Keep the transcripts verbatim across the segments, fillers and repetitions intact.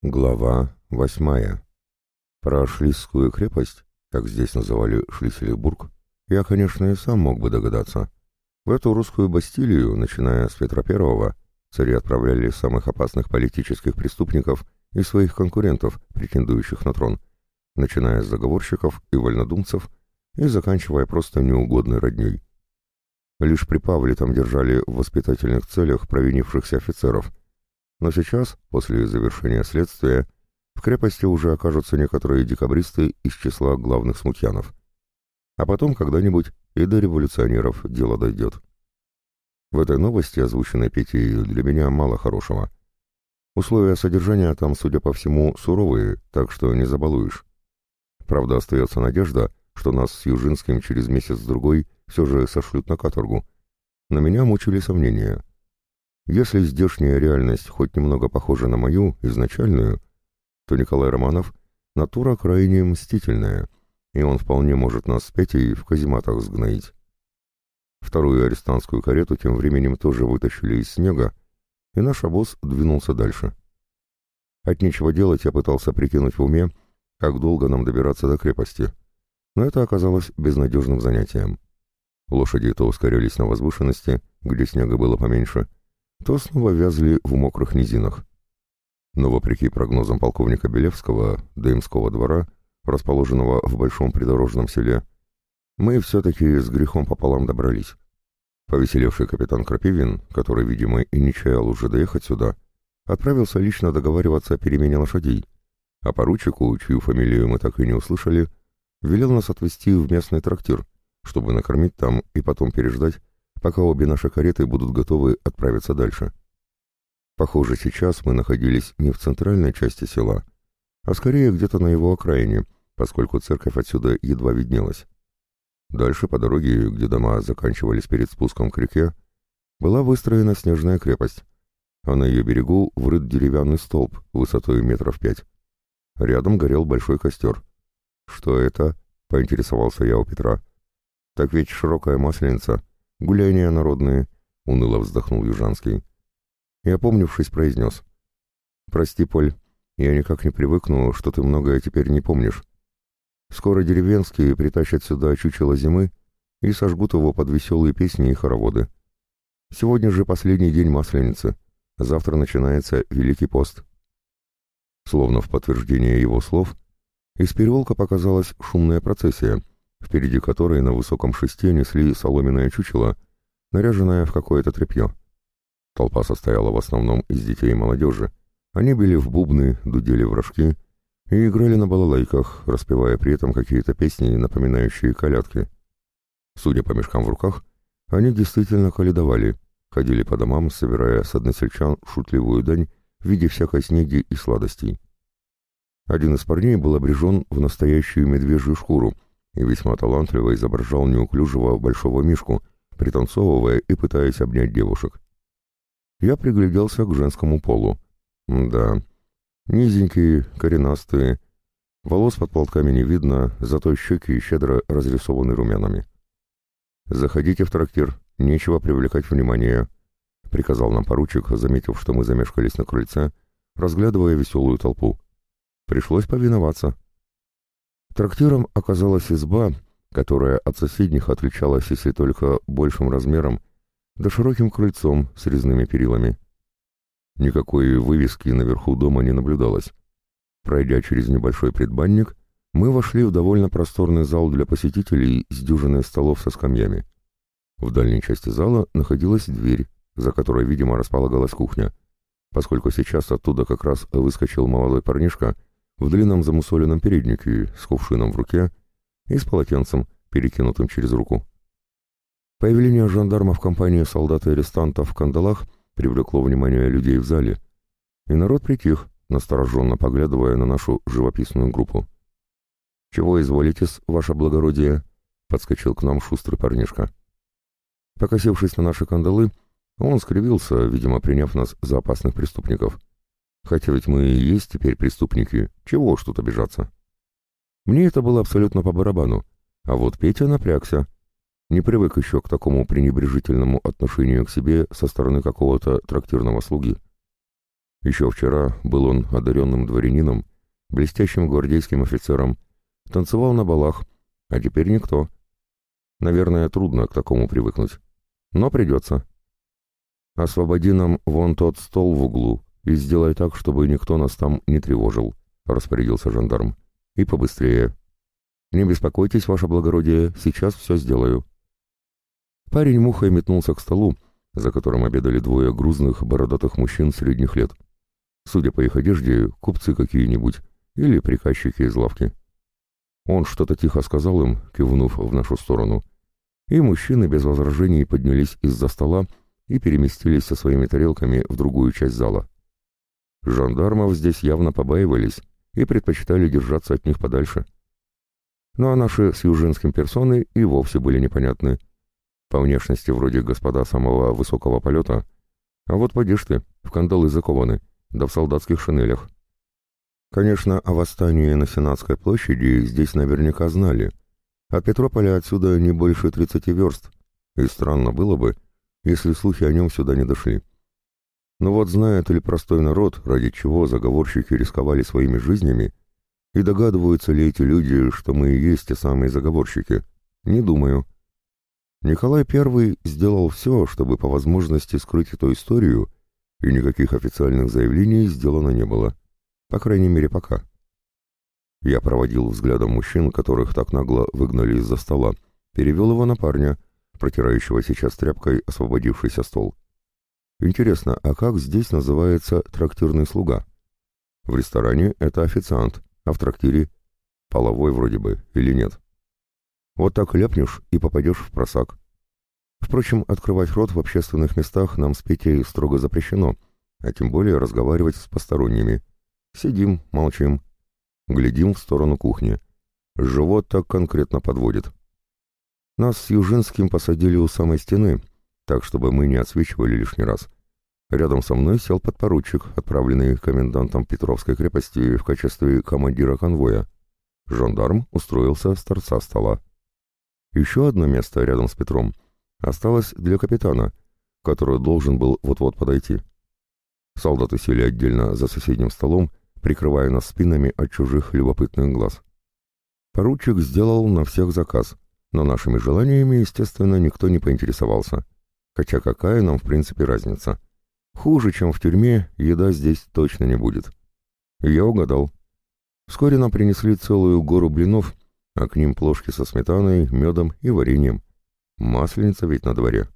Глава восьмая. Про Шлиссскую крепость, как здесь называли Шлиссельбург, я, конечно, и сам мог бы догадаться. В эту русскую Бастилию, начиная с Петра Первого, цари отправляли самых опасных политических преступников и своих конкурентов, претендующих на трон, начиная с заговорщиков и вольнодумцев и заканчивая просто неугодной родней. Лишь при Павле там держали в воспитательных целях провинившихся офицеров, но сейчас, после завершения следствия, в крепости уже окажутся некоторые декабристы из числа главных смутьянов. А потом когда-нибудь и до революционеров дело дойдет. В этой новости, озвученной Петей, для меня мало хорошего. Условия содержания там, судя по всему, суровые, так что не забалуешь. Правда, остается надежда, что нас с Южинским через месяц-другой все же сошлют на каторгу. Но меня мучили сомнения. Если здешняя реальность хоть немного похожа на мою, изначальную, то Николай Романов — натура крайне мстительная, и он вполне может нас с Петей в казематах сгноить. Вторую арестантскую карету тем временем тоже вытащили из снега, и наш обоз двинулся дальше. От нечего делать я пытался прикинуть в уме, как долго нам добираться до крепости, но это оказалось безнадежным занятием. Лошади то ускорялись на возвышенности, где снега было поменьше, то снова вязли в мокрых низинах. Но вопреки прогнозам полковника Белевского, Дымского двора, расположенного в большом придорожном селе, мы все-таки с грехом пополам добрались. Повеселевший капитан Крапивин, который, видимо, и не чаял уже доехать сюда, отправился лично договариваться о перемене лошадей, а поручику, чью фамилию мы так и не услышали, велел нас отвезти в местный трактир, чтобы накормить там и потом переждать, пока обе наши кареты будут готовы отправиться дальше. Похоже, сейчас мы находились не в центральной части села, а скорее где-то на его окраине, поскольку церковь отсюда едва виднелась. Дальше по дороге, где дома заканчивались перед спуском к реке, была выстроена снежная крепость, а на ее берегу врыт деревянный столб высотой метров пять. Рядом горел большой костер. «Что это?» — поинтересовался я у Петра. «Так ведь широкая масленица. Гуляния народные», — уныло вздохнул Южанский. И, опомнившись, произнес. «Прости, Поль, я никак не привыкну, что ты многое теперь не помнишь. Скоро деревенские притащат сюда чучело зимы и сожгут его под веселые песни и хороводы. Сегодня же последний день Масленицы, завтра начинается Великий пост». Словно в подтверждение его слов, из переулка показалась шумная процессия, впереди которой на высоком шесте несли соломенное чучело, наряженное в какое-то тряпье. Толпа состояла в основном из детей и молодежи. Они били в бубны, дудели в рожки и играли на балалайках, распевая при этом какие-то песни, напоминающие колядки. Судя по мешкам в руках, они действительно колядовали, ходили по домам, собирая с односельчан шутливую дань в виде всякой снеди и сладостей. Один из парней был обрежен в настоящую медвежью шкуру и весьма талантливо изображал неуклюжего большого мишку, пританцовывая и пытаясь обнять девушек. Я пригляделся к женскому полу. Да, низенькие, коренастые, волос под платками не видно, зато щеки щедро разрисованы румянами. «Заходите в трактир, нечего привлекать внимание», — приказал нам поручик, заметив, что мы замешкались на крыльце, разглядывая веселую толпу. Пришлось повиноваться. Трактиром оказалась изба, которая от соседних отличалась, если только большим размером, да широким крыльцом с резными перилами. Никакой вывески наверху дома не наблюдалось. Пройдя через небольшой предбанник, мы вошли в довольно просторный зал для посетителей с дюжиной столов со скамьями. В дальней части зала находилась дверь, за которой, видимо, располагалась кухня, поскольку сейчас оттуда как раз выскочил молодой парнишка в длинном замусоленном переднике с кувшином в руке и с полотенцем, перекинутым через руку. Появление жандарма в компании солдат и арестантов в кандалах привлекло внимание людей в зале, и народ притих, настороженно поглядывая на нашу живописную группу. «Чего изволитесь, ваше благородие?» — подскочил к нам шустрый парнишка. Покосившись на наши кандалы, он скривился, видимо, приняв нас за опасных преступников. Хотя ведь мы и есть теперь преступники, чего уж тут обижаться. Мне это было абсолютно по барабану, а вот Петя напрягся. Не привык еще к такому пренебрежительному отношению к себе со стороны какого-то трактирного слуги. Еще вчера был он одаренным дворянином, блестящим гвардейским офицером, танцевал на балах, а теперь никто. Наверное, трудно к такому привыкнуть. Но придется. «Освободи нам вон тот стол в углу и сделай так, чтобы никто нас там не тревожил», — распорядился жандарм. «И побыстрее. Не беспокойтесь, ваше благородие, сейчас все сделаю». Парень мухой метнулся к столу, за которым обедали двое грузных, бородатых мужчин средних лет. Судя по их одежде, купцы какие-нибудь или приказчики из лавки. Он что-то тихо сказал им, кивнув в нашу сторону, и мужчины без возражений поднялись из-за стола и переместились со своими тарелками в другую часть зала. Жандармов здесь явно побаивались и предпочитали держаться от них подальше. Ну а наши с Южинским персоны и вовсе были непонятны. По внешности вроде господа самого высокого полета, а вот поди ж ты, в кандалы закованы, да в солдатских шинелях. Конечно, о восстании на Сенатской площади здесь наверняка знали. От Петрополя отсюда не больше тридцати верст, и странно было бы, если слухи о нем сюда не дошли. Но вот знает ли простой народ, ради чего заговорщики рисковали своими жизнями, и догадываются ли эти люди, что мы и есть те самые заговорщики? Не думаю. Николай Первый сделал все, чтобы по возможности скрыть эту историю, и никаких официальных заявлений сделано не было. По крайней мере, пока. Я проводил взглядом мужчин, которых так нагло выгнали из-за стола, перевел его на парня, протирающего сейчас тряпкой освободившийся стол. Интересно, а как здесь называется трактирный слуга? В ресторане это официант, а в трактире половой вроде бы, или нет? Вот так ляпнешь и попадешь в просак. Впрочем, открывать рот в общественных местах нам с Петей строго запрещено, а тем более разговаривать с посторонними. Сидим, молчим, глядим в сторону кухни. Живот так конкретно подводит. Нас с Южинским посадили у самой стены, так, чтобы мы не отсвечивали лишний раз. Рядом со мной сел подпоручик, отправленный комендантом Петровской крепости в качестве командира конвоя. Жандарм устроился с торца стола. Еще одно место рядом с Петром осталось для капитана, который должен был вот-вот подойти. Солдаты сели отдельно за соседним столом, прикрывая нас спинами от чужих любопытных глаз. Поручик сделал на всех заказ, но нашими желаниями, естественно, никто не поинтересовался. Хотя какая нам, в принципе, разница? Хуже, чем в тюрьме, еда здесь точно не будет. И я угадал. Вскоре нам принесли целую гору блинов, а к ним плошки со сметаной, медом и вареньем. Масленица ведь на дворе.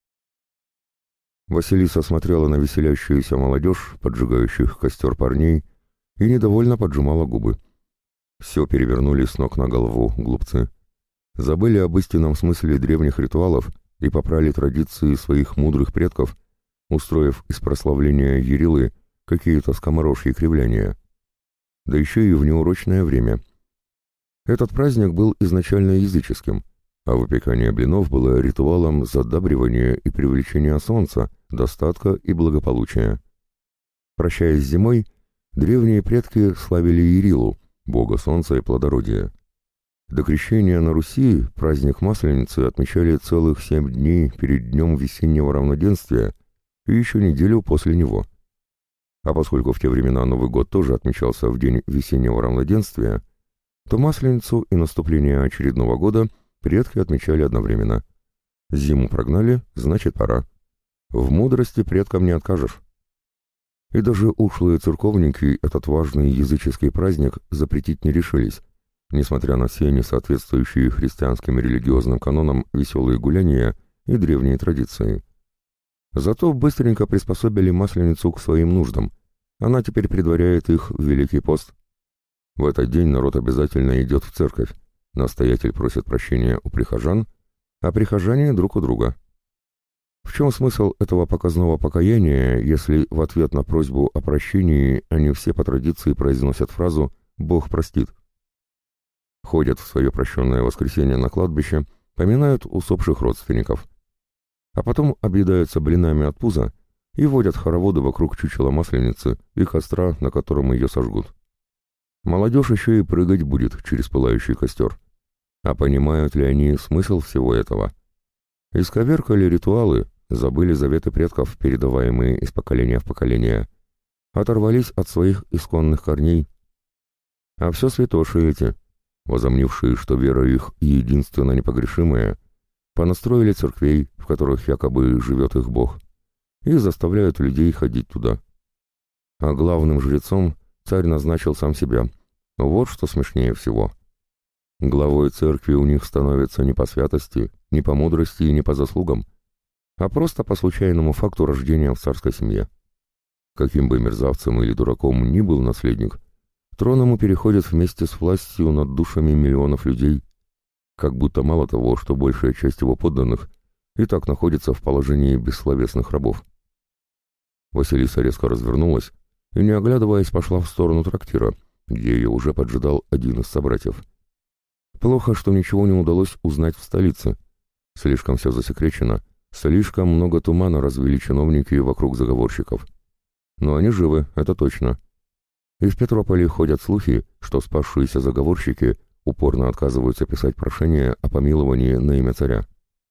Василиса смотрела на веселящуюся молодежь, поджигающих костер парней, и недовольно поджимала губы. Все перевернули с ног на голову глупцы. Забыли об истинном смысле древних ритуалов и попрали традиции своих мудрых предков, устроив из прославления Ярилы какие-то скоморожьи кривляния. Да еще и в неурочное время. Этот праздник был изначально языческим, а выпекание блинов было ритуалом задабривания и привлечения солнца, достатка и благополучия. Прощаясь с зимой, древние предки славили Ярилу, бога солнца и плодородия. До крещения на Руси праздник Масленицы отмечали целых семь дней перед днем весеннего равноденствия и еще неделю после него. А поскольку в те времена Новый год тоже отмечался в день весеннего равноденствия, то Масленицу и наступление очередного года предки отмечали одновременно. Зиму прогнали, значит пора. В мудрости предкам не откажешь. И даже ушлые церковники этот важный языческий праздник запретить не решились, несмотря на все несоответствующие христианским религиозным канонам веселые гуляния и древние традиции. Зато быстренько приспособили Масленицу к своим нуждам. Она теперь предваряет их в Великий пост. В этот день народ обязательно идет в церковь. Настоятель просит прощения у прихожан, а прихожане друг у друга. В чем смысл этого показного покаяния, если в ответ на просьбу о прощении они все по традиции произносят фразу «Бог простит»? Ходят в свое прощенное воскресенье на кладбище, поминают усопших родственников. А потом объедаются блинами от пуза и водят хороводы вокруг чучела Масленицы и костра, на котором ее сожгут. Молодежь еще и прыгать будет через пылающий костер. А понимают ли они смысл всего этого? Исковеркали ритуалы, забыли заветы предков, передаваемые из поколения в поколение. оторвались от своих исконных корней. А все святоши эти, возомнившие, что вера их единственно непогрешимая, понастроили церквей, в которых якобы живет их Бог, и заставляют людей ходить туда. А главным жрецом царь назначил сам себя. Вот что смешнее всего. Главой церкви у них становится не по святости, не по мудрости и не по заслугам, а просто по случайному факту рождения в царской семье. Каким бы мерзавцем или дураком ни был наследник, трон ему переходит вместе с властью над душами миллионов людей, как будто мало того, что большая часть его подданных и так находится в положении бессловесных рабов. Василиса резко развернулась и, не оглядываясь, пошла в сторону трактира, где ее уже поджидал один из собратьев. Плохо, что ничего не удалось узнать в столице. Слишком все засекречено, слишком много тумана развели чиновники вокруг заговорщиков. Но они живы, это точно. И в Петрополе ходят слухи, что спасшиеся заговорщики упорно отказываются писать прошение о помиловании на имя царя.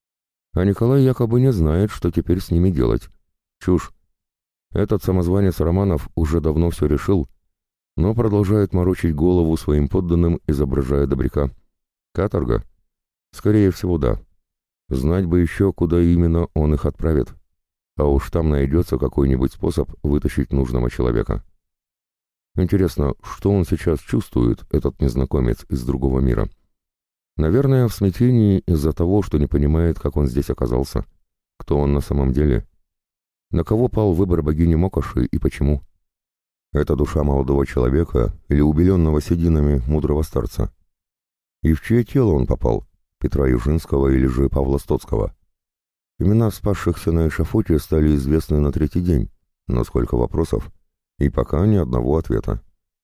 А Николай якобы не знает, что теперь с ними делать. Чушь. Этот самозванец Романов уже давно все решил, но продолжает морочить голову своим подданным, изображая добряка. Каторга? Скорее всего, да. Знать бы еще, куда именно он их отправит. А уж там найдется какой-нибудь способ вытащить нужного человека. Интересно, что он сейчас чувствует, этот незнакомец из другого мира? Наверное, в смятении из-за того, что не понимает, как он здесь оказался. Кто он на самом деле? На кого пал выбор богини Мокоши и почему? Это душа молодого человека или убеленного сединами мудрого старца? И в чье тело он попал? Петра Южинского или же Павла Стоцкого? Имена спасшихся на эшафоте стали известны на третий день, но сколько вопросов, и пока ни одного ответа.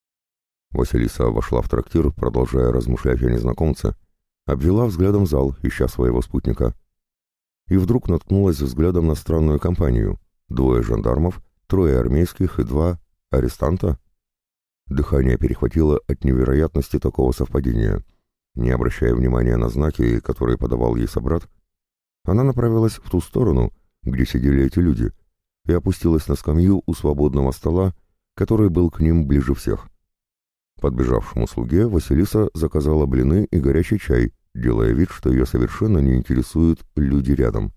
Василиса вошла в трактир, продолжая размышлять о незнакомце, обвела взглядом зал, ища своего спутника. И вдруг наткнулась взглядом на странную компанию. Двое жандармов, трое армейских и два арестанта. Дыхание перехватило от невероятности такого совпадения. Не обращая внимания на знаки, которые подавал ей собрат, она направилась в ту сторону, где сидели эти люди, и опустилась на скамью у свободного стола, который был к ним ближе всех. Подбежавшему слуге Василиса заказала блины и горячий чай, делая вид, что ее совершенно не интересуют люди рядом.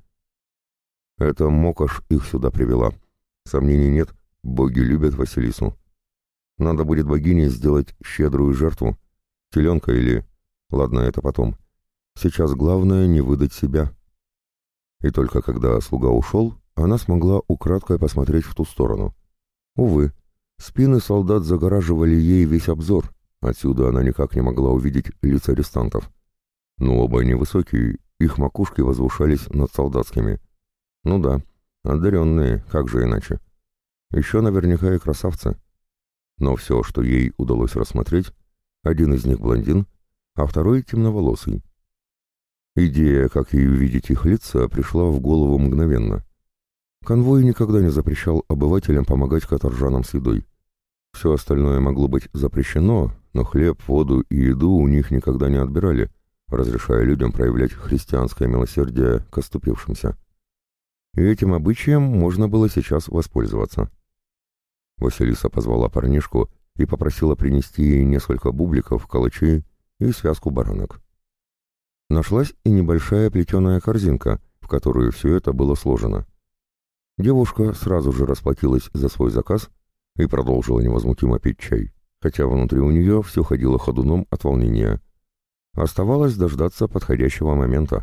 Это Мокош их сюда привела. Сомнений нет, боги любят Василису. Надо будет богине сделать щедрую жертву, теленка или... Ладно, это потом. Сейчас главное не выдать себя. И только когда слуга ушел, она смогла украдкой посмотреть в ту сторону. Увы, спины солдат загораживали ей весь обзор, отсюда она никак не могла увидеть лица арестантов. Но оба они высокие, их макушки возвышались над солдатскими. Ну да, одаренные, как же иначе. Еще наверняка и красавцы. Но все, что ей удалось рассмотреть, один из них блондин, а второй темноволосый. Идея, как ей увидеть их лица, пришла в голову мгновенно. Конвой никогда не запрещал обывателям помогать каторжанам с едой. Все остальное могло быть запрещено, но хлеб, воду и еду у них никогда не отбирали, разрешая людям проявлять христианское милосердие к оступившимся. И этим обычаем можно было сейчас воспользоваться. Василиса позвала парнишку и попросила принести ей несколько бубликов, калачей и связку баранок. Нашлась и небольшая плетеная корзинка, в которую все это было сложено. Девушка сразу же расплатилась за свой заказ и продолжила невозмутимо пить чай, хотя внутри у нее все ходило ходуном от волнения. Оставалось дождаться подходящего момента.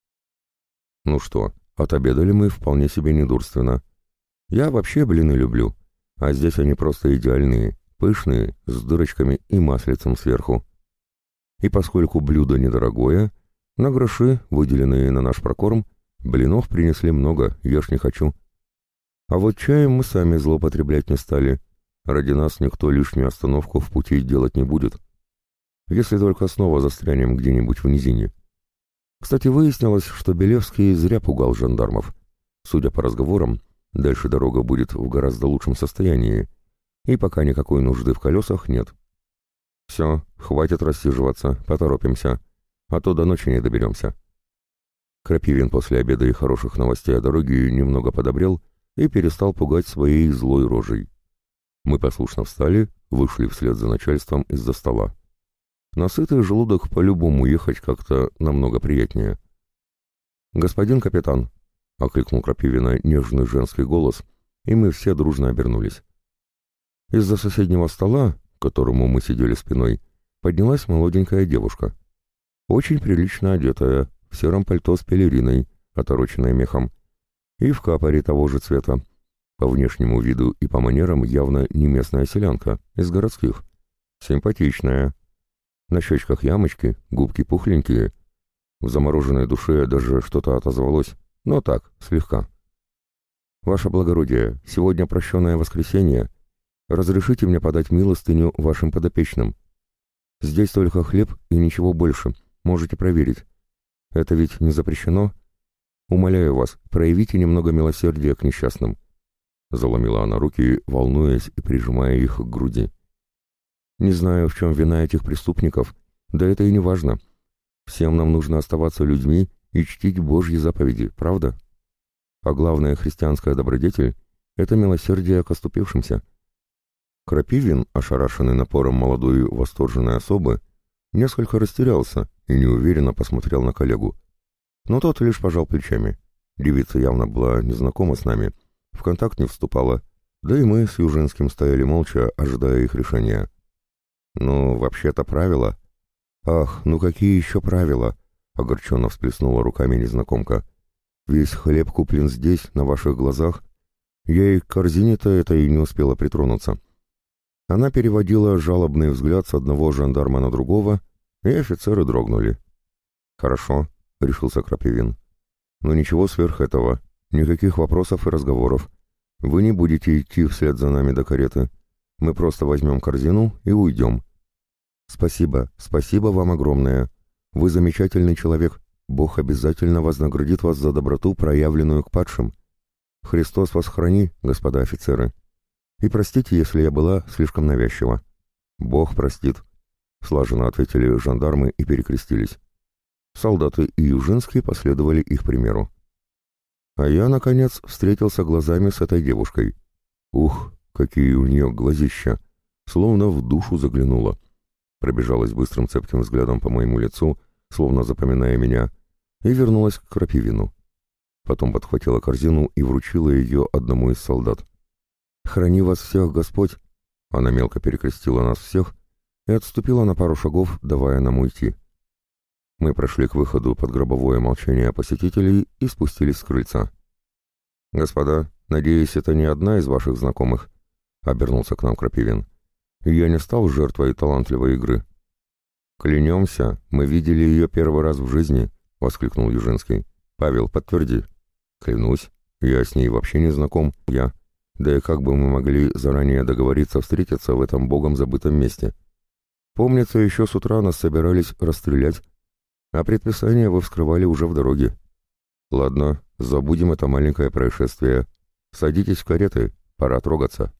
Ну что, отобедали мы вполне себе недурственно. Я вообще блины люблю, а здесь они просто идеальные, пышные, с дырочками и маслицем сверху. И поскольку блюдо недорогое, на гроши, выделенные на наш прокорм, блинов принесли много, ешь не хочу. А вот чаем мы сами злоупотреблять не стали. Ради нас никто лишнюю остановку в пути делать не будет. Если только снова застрянем где-нибудь в низине. Кстати, выяснилось, что Белевский зря пугал жандармов. Судя по разговорам, дальше дорога будет в гораздо лучшем состоянии, и пока никакой нужды в колесах нет. Все, хватит рассиживаться, поторопимся, а то до ночи не доберемся. Крапивин после обеда и хороших новостей о дороге немного подобрел и перестал пугать своей злой рожей. Мы послушно встали, вышли вслед за начальством из-за стола. На сытый желудок по-любому ехать как-то намного приятнее. «Господин капитан», — окликнул Крапивина нежный женский голос, и мы все дружно обернулись. Из-за соседнего стола, к которому мы сидели спиной, поднялась молоденькая девушка. Очень прилично одетая, в сером пальто с пелериной, отороченной мехом, и в капоре того же цвета. По внешнему виду и по манерам явно не местная селянка, из городских. Симпатичная. На щечках ямочки, губки пухленькие. В замороженной душе даже что-то отозвалось, но так, слегка. «Ваше благородие, сегодня прощенное воскресенье. Разрешите мне подать милостыню вашим подопечным. Здесь только хлеб и ничего больше, можете проверить. Это ведь не запрещено? Умоляю вас, проявите немного милосердия к несчастным». Заломила она руки, волнуясь и прижимая их к груди. «Не знаю, в чем вина этих преступников, да это и не важно. Всем нам нужно оставаться людьми и чтить Божьи заповеди, правда? А главная христианская добродетель — это милосердие к оступившимся». Крапивин, ошарашенный напором молодой восторженной особы, несколько растерялся и неуверенно посмотрел на коллегу. Но тот лишь пожал плечами. Девица явно была незнакома с нами, в контакт не вступала, да и мы с Южинским стояли молча, ожидая их решения. «Ну, вообще-то правила». «Ах, ну какие еще правила?» — огорченно всплеснула руками незнакомка. «Весь хлеб куплен здесь, на ваших глазах. Я и к корзине-то этой не успела притронуться». Она переводила жалобный взгляд с одного жандарма на другого, и офицеры дрогнули. «Хорошо», — решился Крапивин. «Но ничего сверх этого, никаких вопросов и разговоров. Вы не будете идти вслед за нами до кареты. Мы просто возьмем корзину и уйдем». «Спасибо, спасибо вам огромное. Вы замечательный человек. Бог обязательно вознаградит вас за доброту, проявленную к падшим. Христос вас храни, господа офицеры. И простите, если я была слишком навязчива». «Бог простит», — слаженно ответили жандармы и перекрестились. Солдаты и Южинский последовали их примеру. А я, наконец, встретился глазами с этой девушкой. Ух, какие у нее глазища! Словно в душу заглянула. Пробежалась быстрым цепким взглядом по моему лицу, словно запоминая меня, и вернулась к Крапивину. Потом подхватила корзину и вручила ее одному из солдат. «Храни вас всех, Господь!» Она мелко перекрестила нас всех и отступила на пару шагов, давая нам уйти. Мы прошли к выходу под гробовое молчание посетителей и спустились с крыльца. «Господа, надеюсь, это не одна из ваших знакомых?» — обернулся к нам Крапивин. «Я не стал жертвой талантливой игры». «Клянемся, мы видели ее первый раз в жизни», — воскликнул Южинский. «Павел, подтверди». «Клянусь, я с ней вообще не знаком, я. Да и как бы мы могли заранее договориться встретиться в этом богом забытом месте? Помнится, еще с утра нас собирались расстрелять, а предписание вы вскрывали уже в дороге. Ладно, забудем это маленькое происшествие. Садитесь в кареты, пора трогаться».